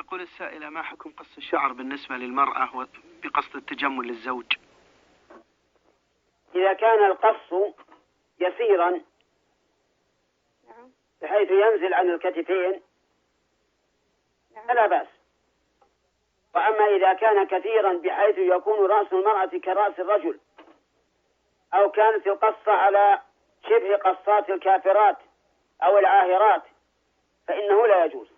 تقول السائلة: ما حكم قص الشعر بالنسبة للمرأة بقصد التجمل للزوج؟ إذا كان القص يسيرا بحيث ينزل عن الكتفين فلا بأس. وأما إذا كان كثيرا بحيث يكون رأس المرأة كرأس الرجل، أو كانت القصة على شبه قصات الكافرات أو العاهرات، فإنه لا يجوز.